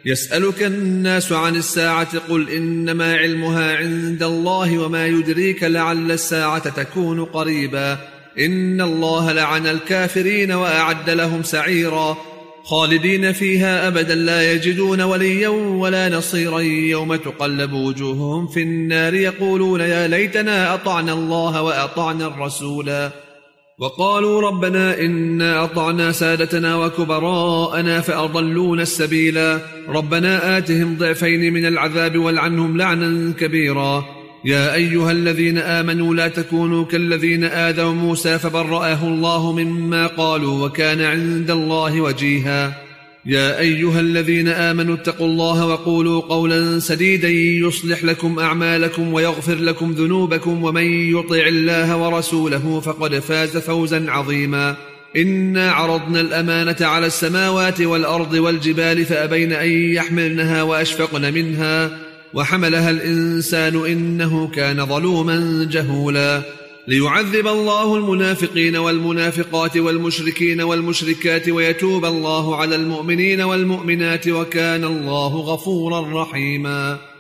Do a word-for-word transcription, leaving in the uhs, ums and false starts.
يسألك الناس عن الساعة قل إنما علمها عند الله وما يدريك لعل الساعة تكون قريبا إن الله لعن الكافرين وأعد لهم سعيرا خالدين فيها أبدا لا يجدون وليا ولا نصيرا يوم تقلب وجوههم في النار يقولون يا ليتنا أطعنا الله وأطعنا الرسولا وقالوا ربنا إنا أطعنا سادتنا وكبراءنا فأضلونا السبيلا ربنا آتهم ضعفين من العذاب والعنهم لعنا كبيرا يا أيها الذين آمنوا لا تكونوا كالذين آذوا موسى فبرأه الله مما قالوا وكان عند الله وجيها يا أيها الذين آمنوا اتقوا الله وقولوا قولا سديدا يصلح لكم أعمالكم ويغفر لكم ذنوبكم ومن يطع الله ورسوله فقد فاز فوزا عظيما إنا عرضنا الأمانة على السماوات والأرض والجبال فأبين أن يحملنها وأشفقن منها وحملها الإنسان إنه كان ظلوما جهولا ليعذب الله المنافقين والمنافقات والمشركين والمشركات ويتوب الله على المؤمنين والمؤمنات وكان الله غفورا رحيما.